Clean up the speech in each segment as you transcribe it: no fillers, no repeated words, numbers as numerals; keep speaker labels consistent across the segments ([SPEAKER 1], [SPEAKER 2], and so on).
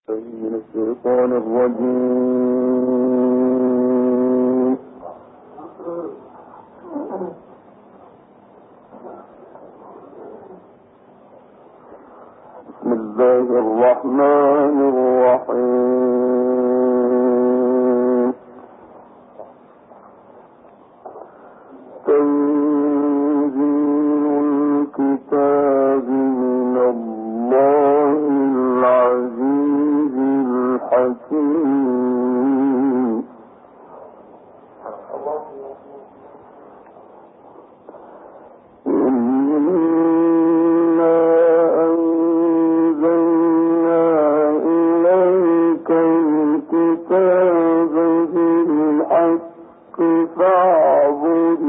[SPEAKER 1] من الشيطان الرجيم. بسم الله الرحمن الرحيم. تنزيل الكتاب من الله العزيز الحكيم. إنا أنزلنا إليك الكتاب بالحق فاعبد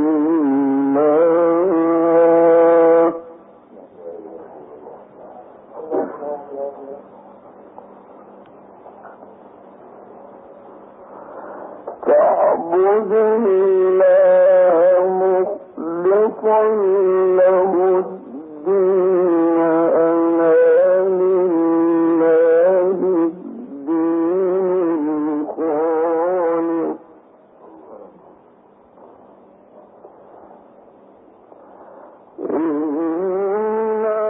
[SPEAKER 1] الله. فاعبد الله مخلصا له الدين. ألا لله الدين الخالص. إنا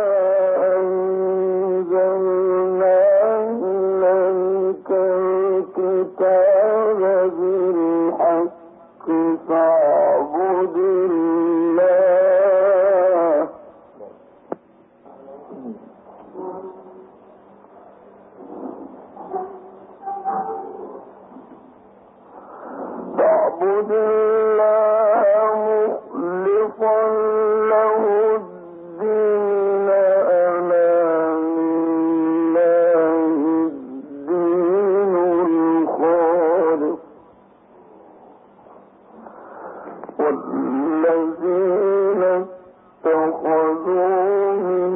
[SPEAKER 1] أنزلنا إليك الكتاب بالحق فاعبد الله. فاعبد الله مخلصا له الدين. ألا لله الدين الخالص. والذين اتخذوا من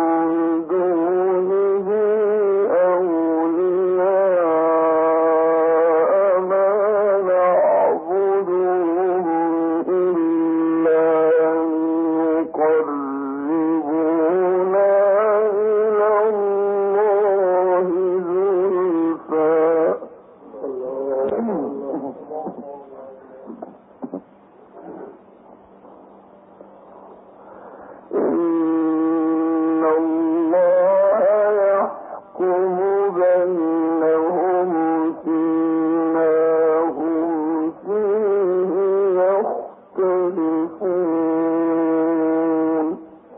[SPEAKER 1] دونه أولياء ما نعبدهم إلا ليقربونا إلى الله زلفى. إن الله يحكم بينهم فيما هم فيه يختلفون.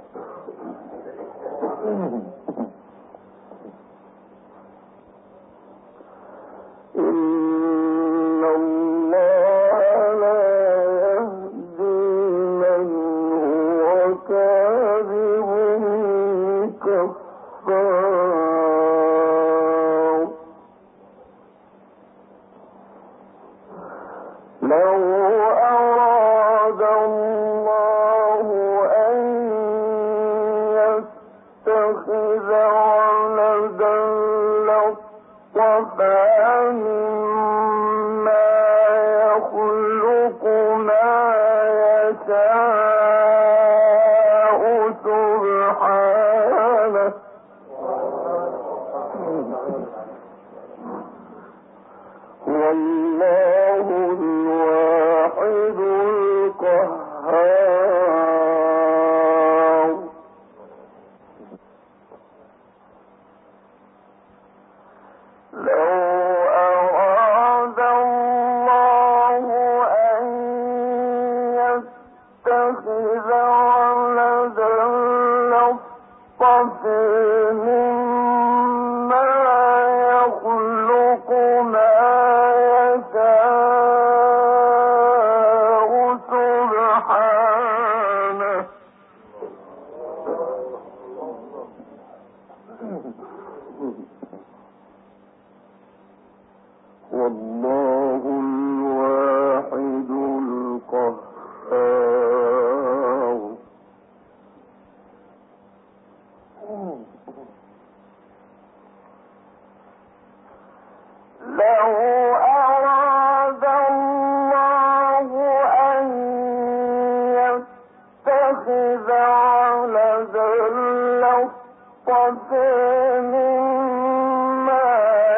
[SPEAKER 1] إن الله لا يهدي من هو كاذب كفار. لو أراد الله أن يتخذ ولدا لاصطفى مما يخلق ما يشاء سبحانه. والله الواحد القهار. لو أراد الله أن يتخذ ولدا لاصطفى مما يخلق ما يشاء سبحانه. والله الواحد القهار. لو أراد الله أن يتخذ ولدا لاصطفى مما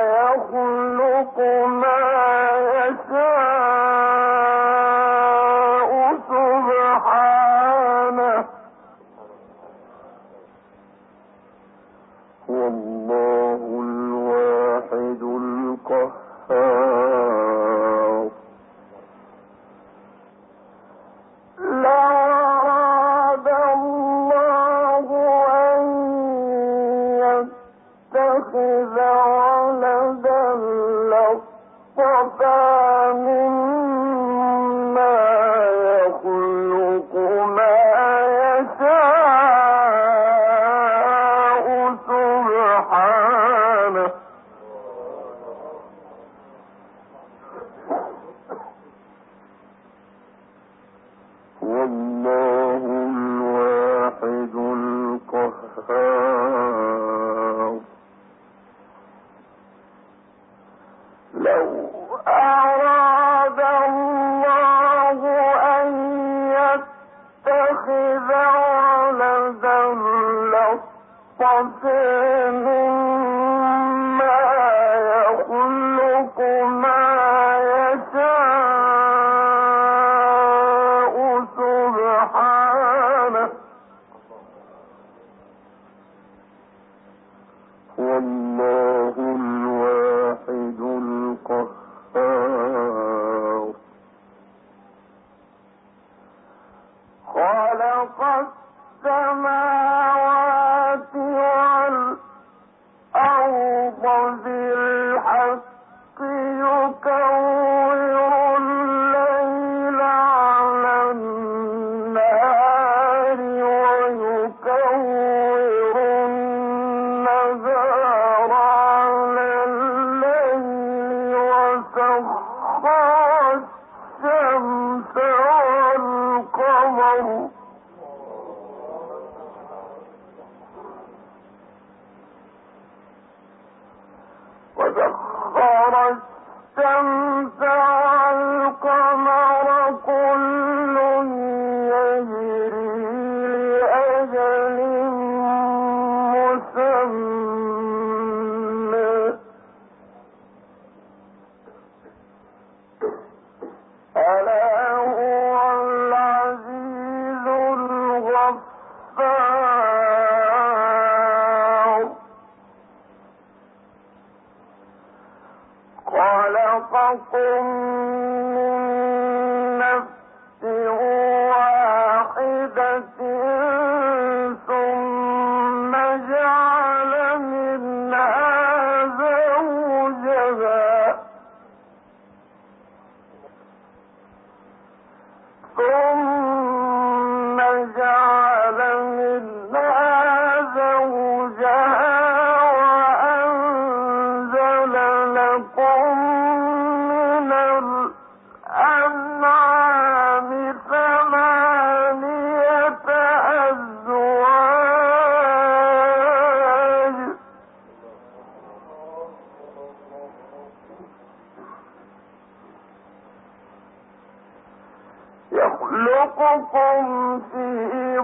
[SPEAKER 1] يخلقكم في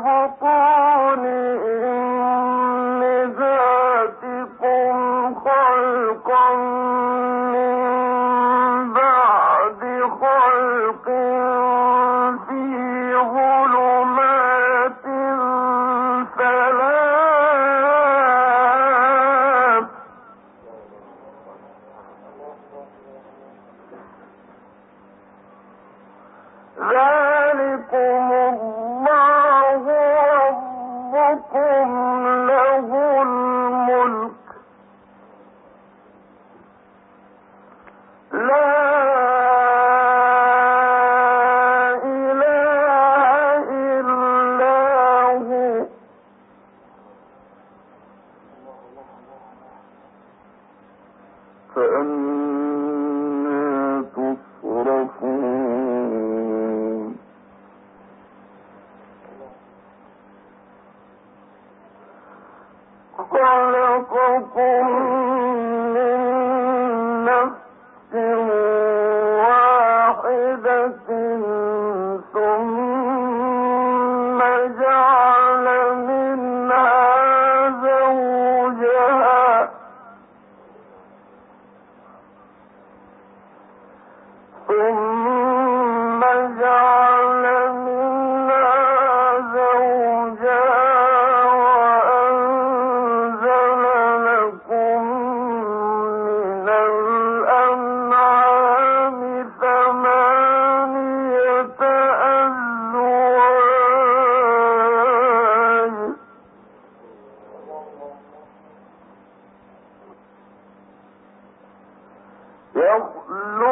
[SPEAKER 1] بطون أمهاتكم خلقا من بعد خلق في ظلمات ثلاث ذلكم الله ربكم له الملك لا إله إلا هو فأنى تصرفون خلقكم من نفس واحدة ثم جعل منها زوجها ثم جعل منها زوجها وأنزل لكم من الأنعام ثمانية أزواج يخلق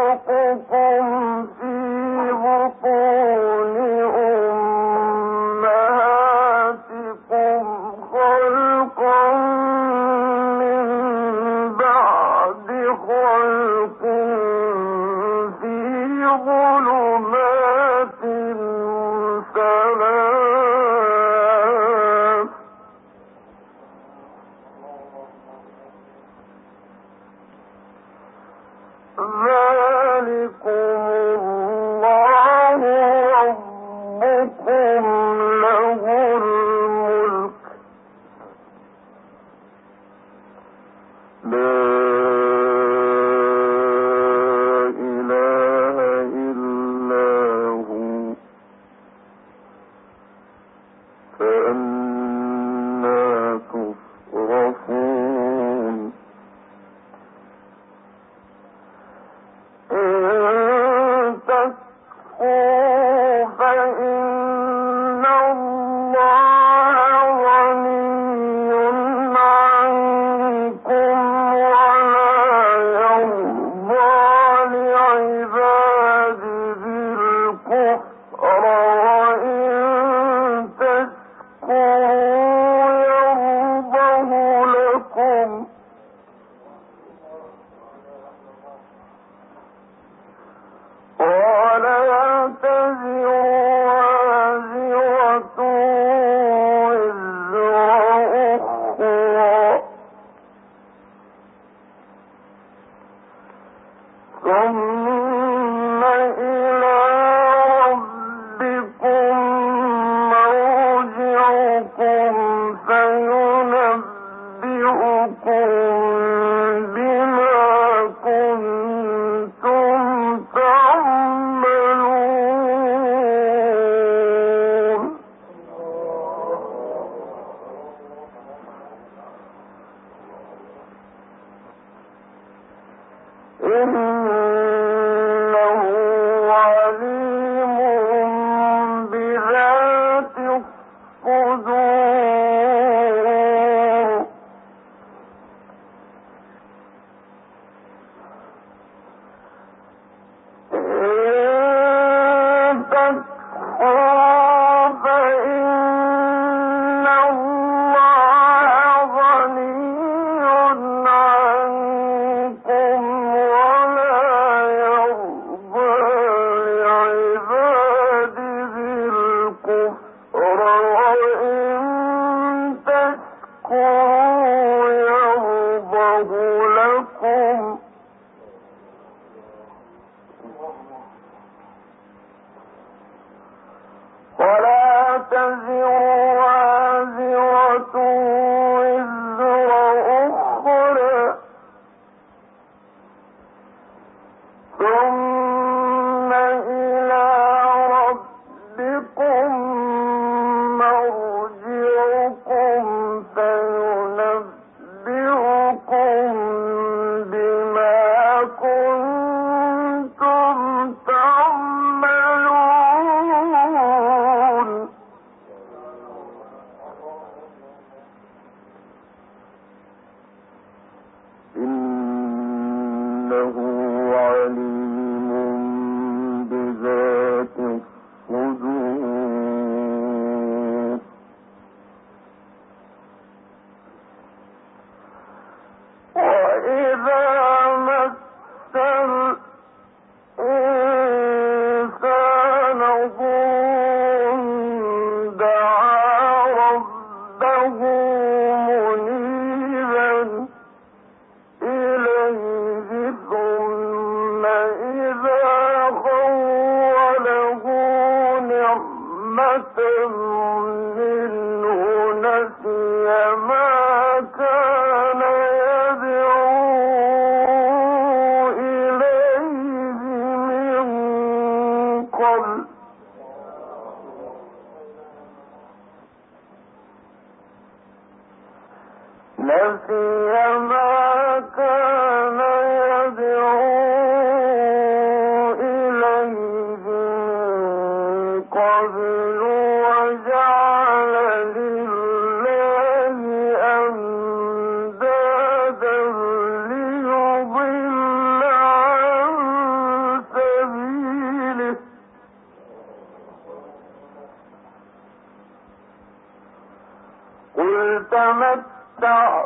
[SPEAKER 1] تمتع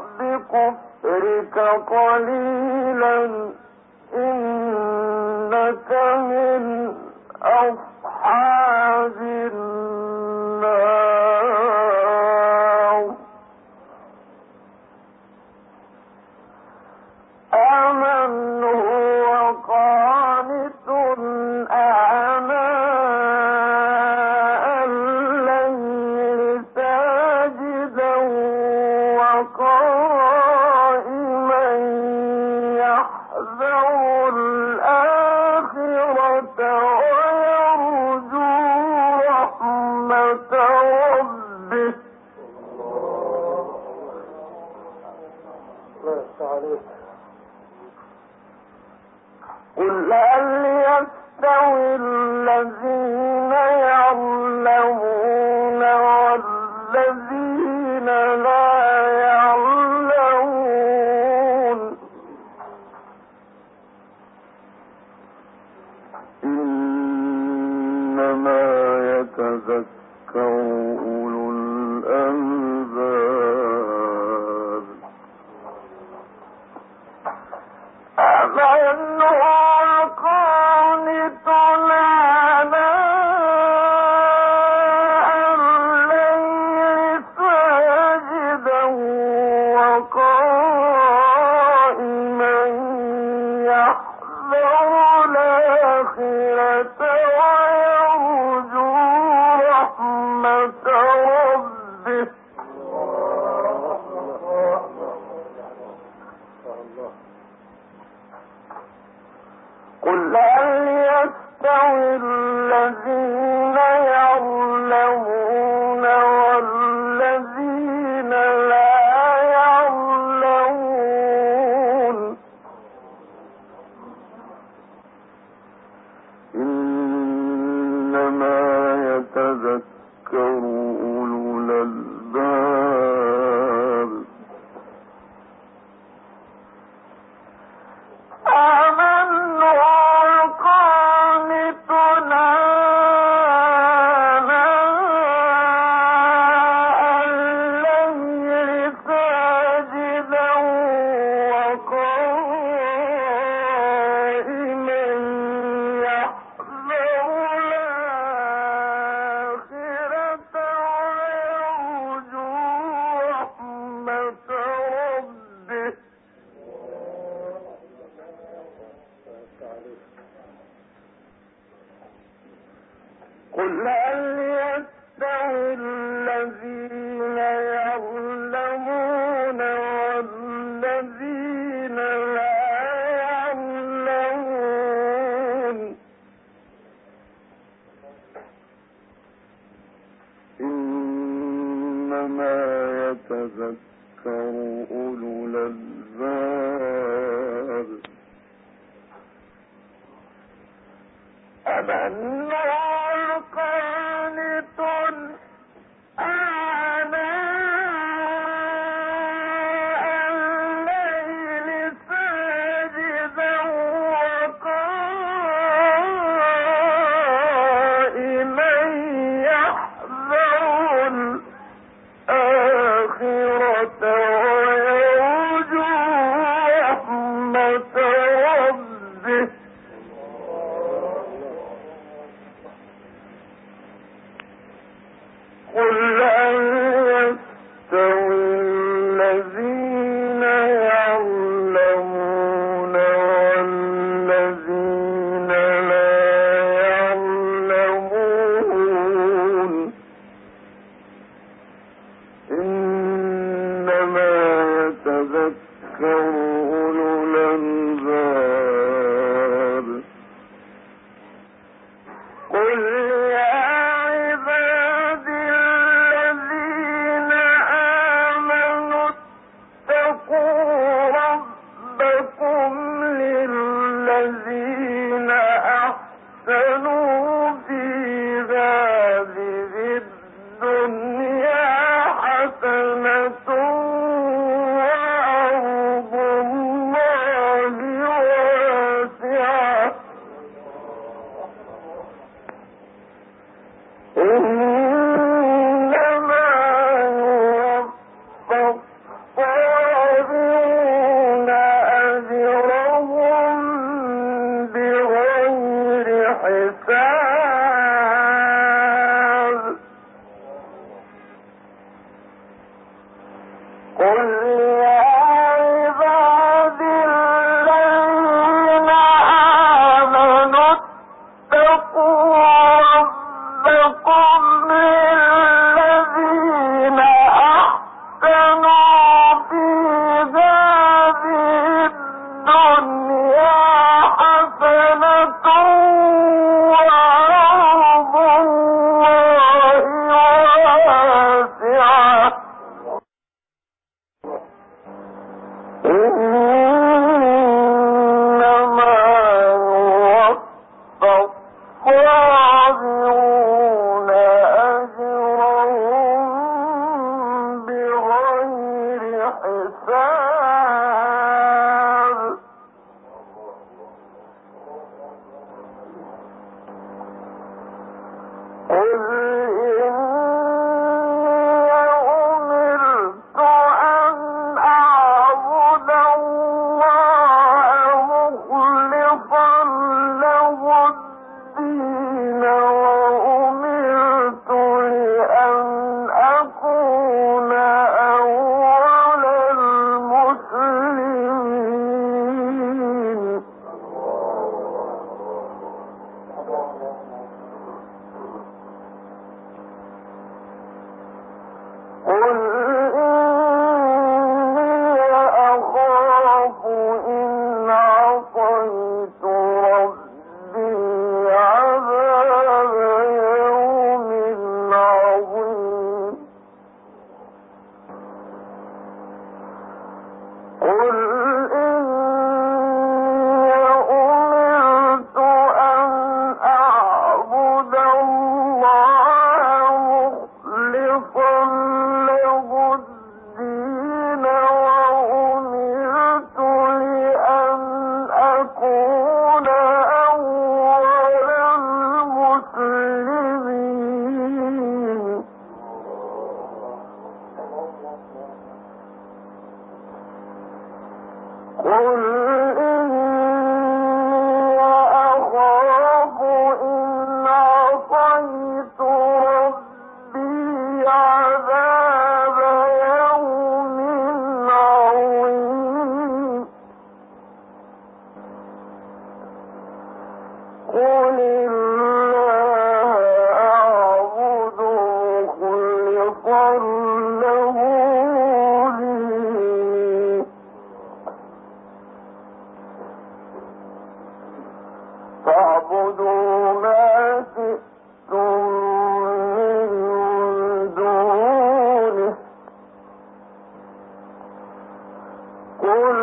[SPEAKER 1] بكفرك قليلا إنك من أصحاب النار أمن هو يحذر الآخرة ويرجو رحمة ربه. قل هل يستوي الذين يعلمون والذين لا يعلمون إنما يتذكر أولو الألباب. أمن هو قانت آناء الليل ساجدا وقائما يحذر الآخرة ويرجو رحمة ربه. قل هل يستوي الذين يعلمون والذين لا يعلمون إنما يتذكر أولو الألباب. آمن هو قانت آناء الليل ساجدا وقائما يحذر الآخرة ويرجو رحمة ربه. قل هل يستوي الذين يعلمون والذين لا يعلمون إنما يتذكر أولو الألباب. أمن هو قانت آناء الليل ساجدا وقائما يحذر الآخرة ويرجو رحمة ربه. عصيت ربي عذاب يوم عظيم قل إني أمرت أن أعبد الله مخلصا له الدين وأمرت لأن أكون أول المسلمين قل إني أخاف إن عصيت ربي عذاب يوم عظيم قل الله أعبد مخلصا له ديني فاعبدوا ما شئتم من دونه قل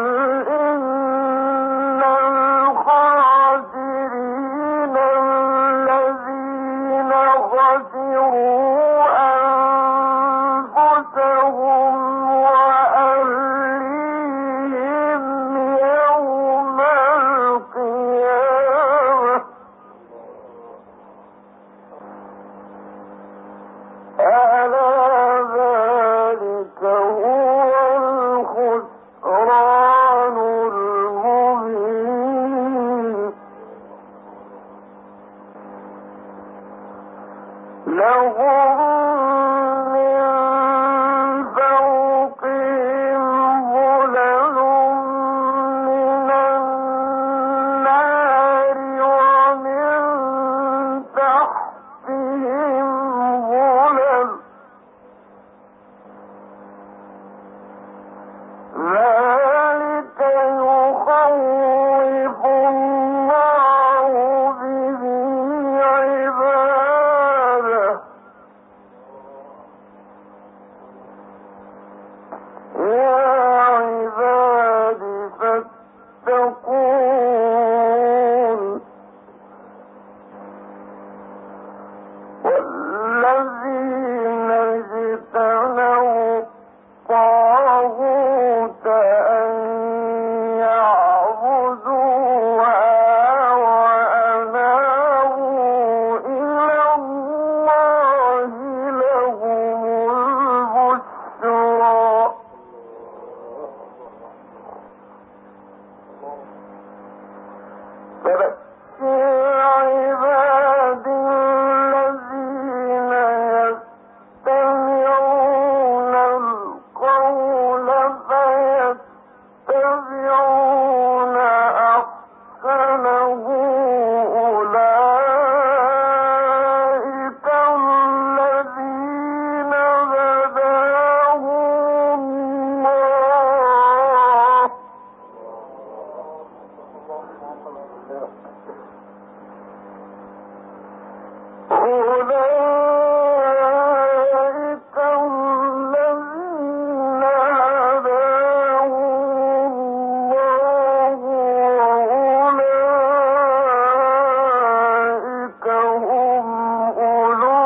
[SPEAKER 1] إن الخاسرين الذين خسروا أنفسهم وأهليهم يوم القيامة ألا ذلك هو الخسران المبين لهم من فوقهم ظلل من النار ومن تحتهم ظلل ذلك يخوف الله به عباده يا عباد فاتقون والذين اجتنبوا الطاغوت أن يعبدوها وأنابوا إلى الله لهم البشرى فبشر عبادي الذين يستمعون القول فيتبعون أحسنه أولئك الذين هداهم الله أولئك الذين هداهم الله وأولئك هم أولو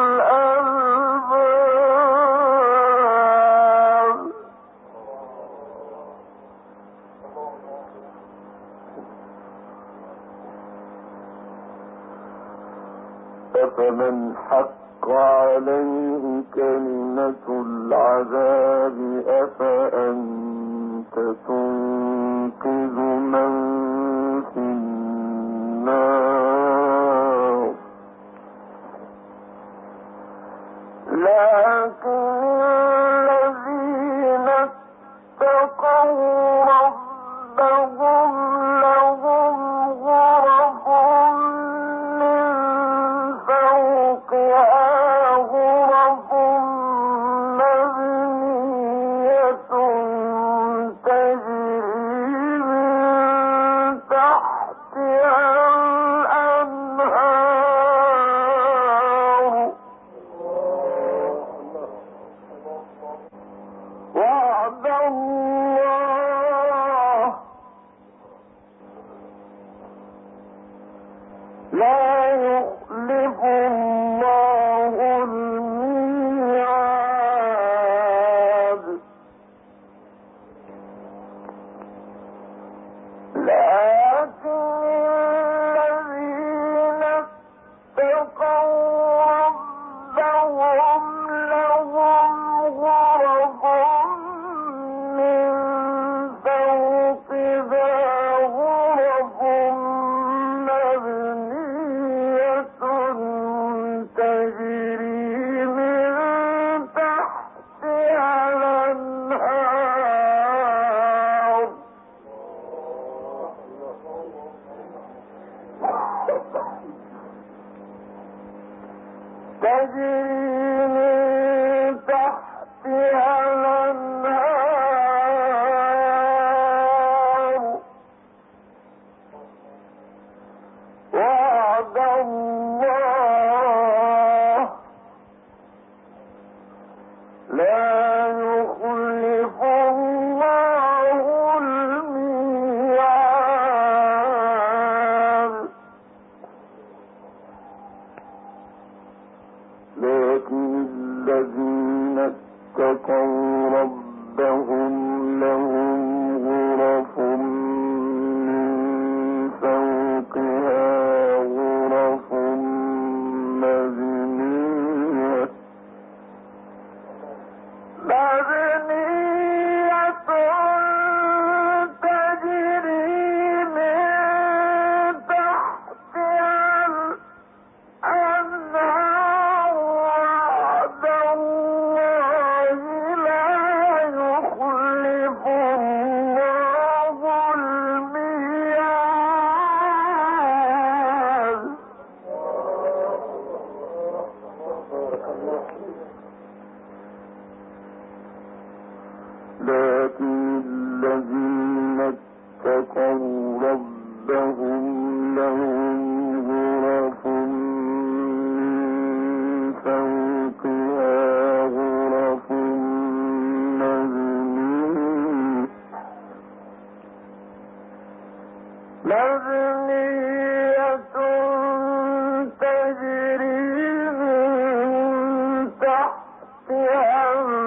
[SPEAKER 1] الألباب أفمن حق عليه كلمة العذاب أفأنت تنقذ من في النار لكن الذين اتقوا ربهم لهم غرف من فوقها غرف مبنية تجري من لا يخلف الله الميعاد لكن الذين اتقوا ربهم لهم غرف من فوقها غرف مبنية تجري من تحتها الأنهار وعد الله لا يخلف الله الميعاد لكن الذين اتقوا ربهم لهم غرف من فوقها غرف مبنية تجري من تحتها الأنهار وعد الله لا يخلف الله الميعاد لكن الذين اتقوا ربهم لهم غرف من فوقها غرف مبنية تجري من تحتها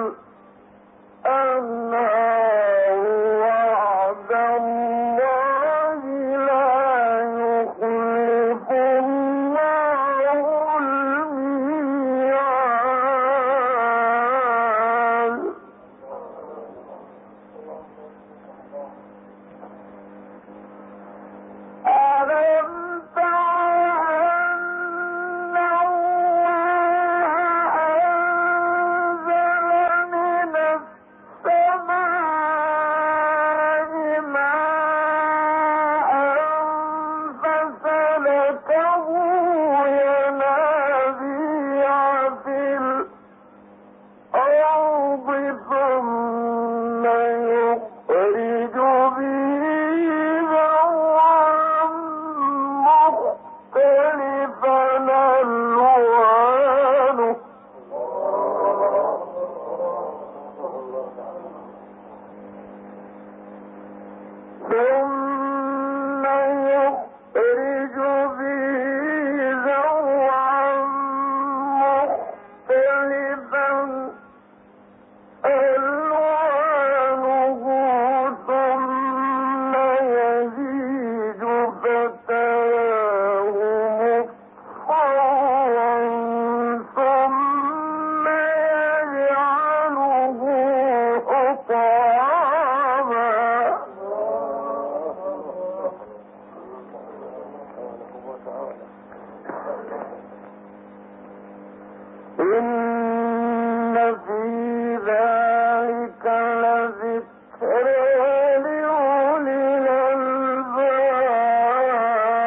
[SPEAKER 1] الأنهار وعد الله لا يخلف الله الميعاد ألم تر أن الله أنزل من السماء ماء فسلكه ينابيع في الأرض ثم يخرج به زرعا مختلفا ألوانه ثم يخرج به زرعا مختلفا ألوانه ثم يهيج فتراه مصفرا ثم يجعله حطاما إن في ذلك لذكرى لأولي الألباب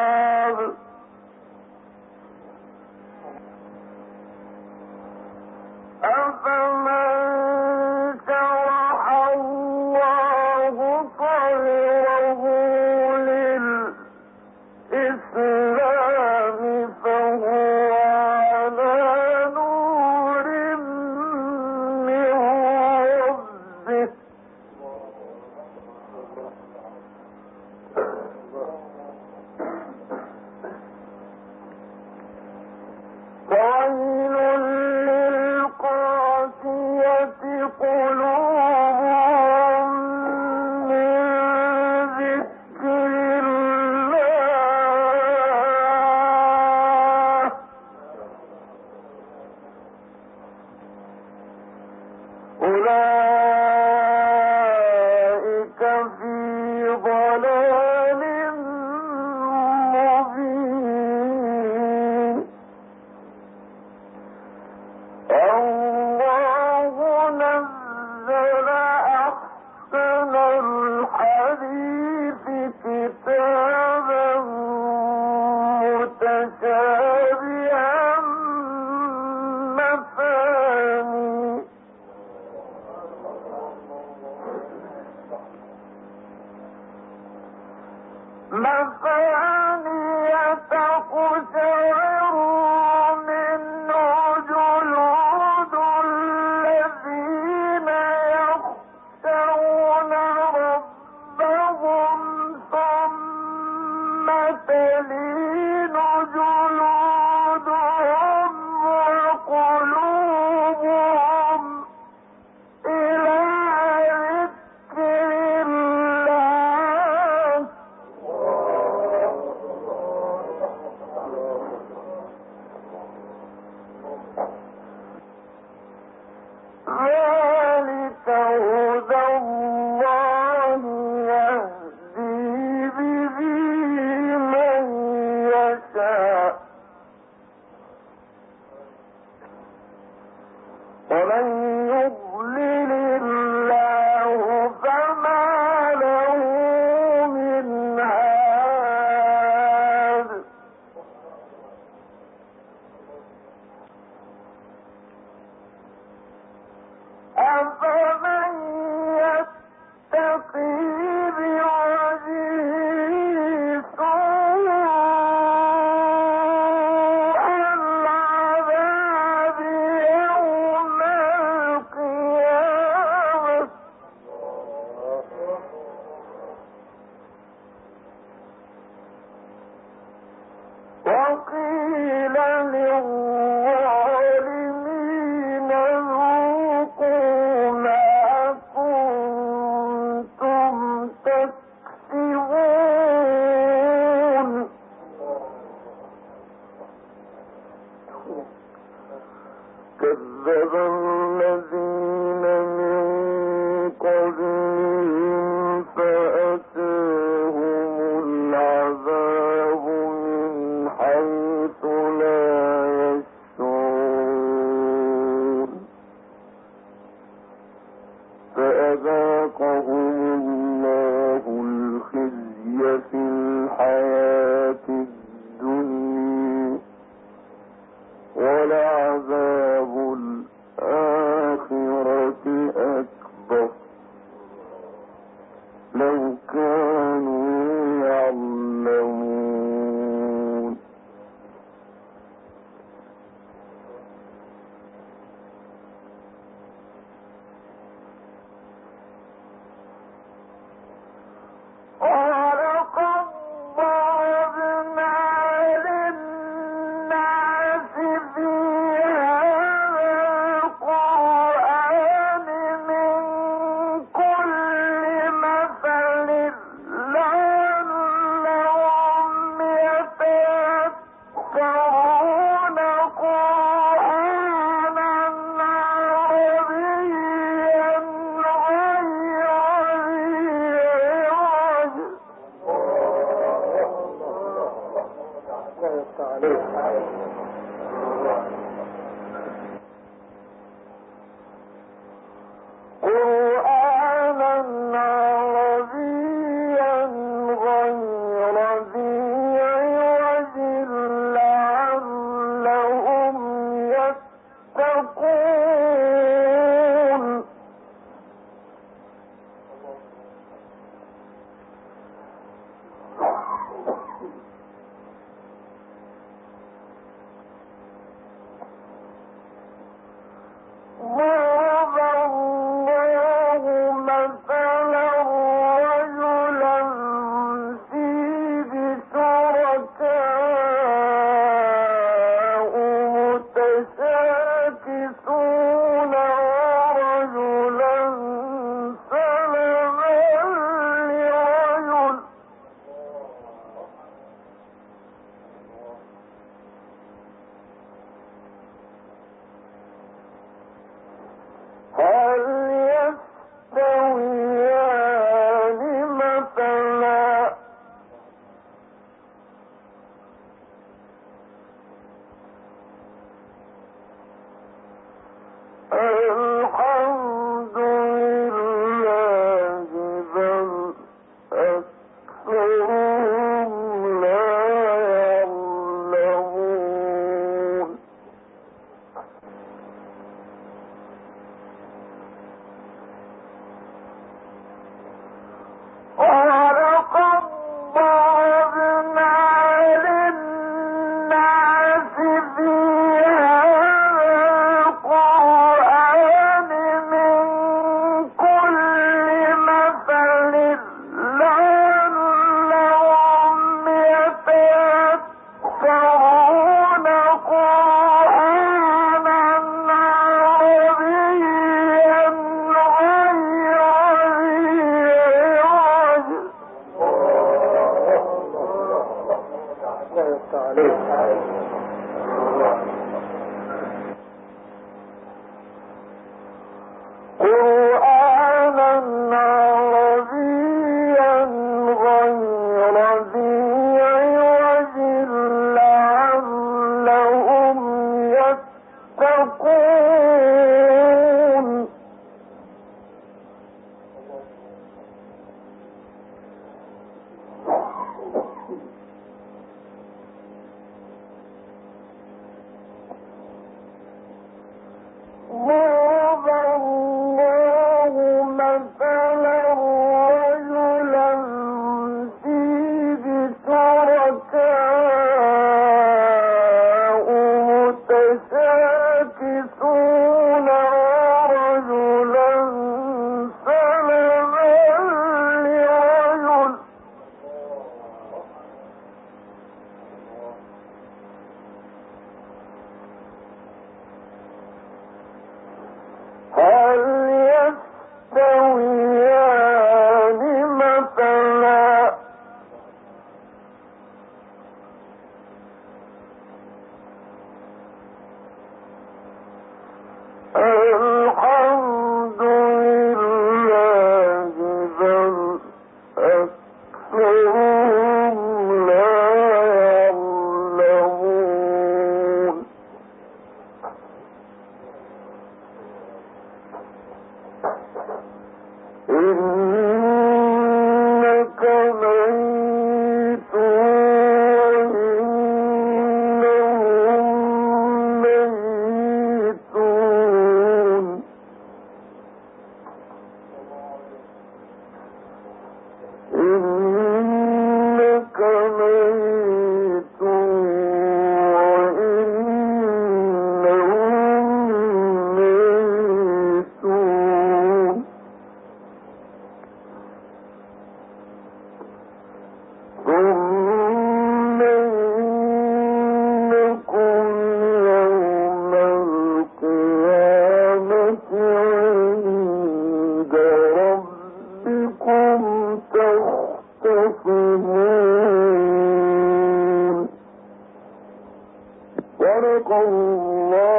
[SPEAKER 1] صدق الله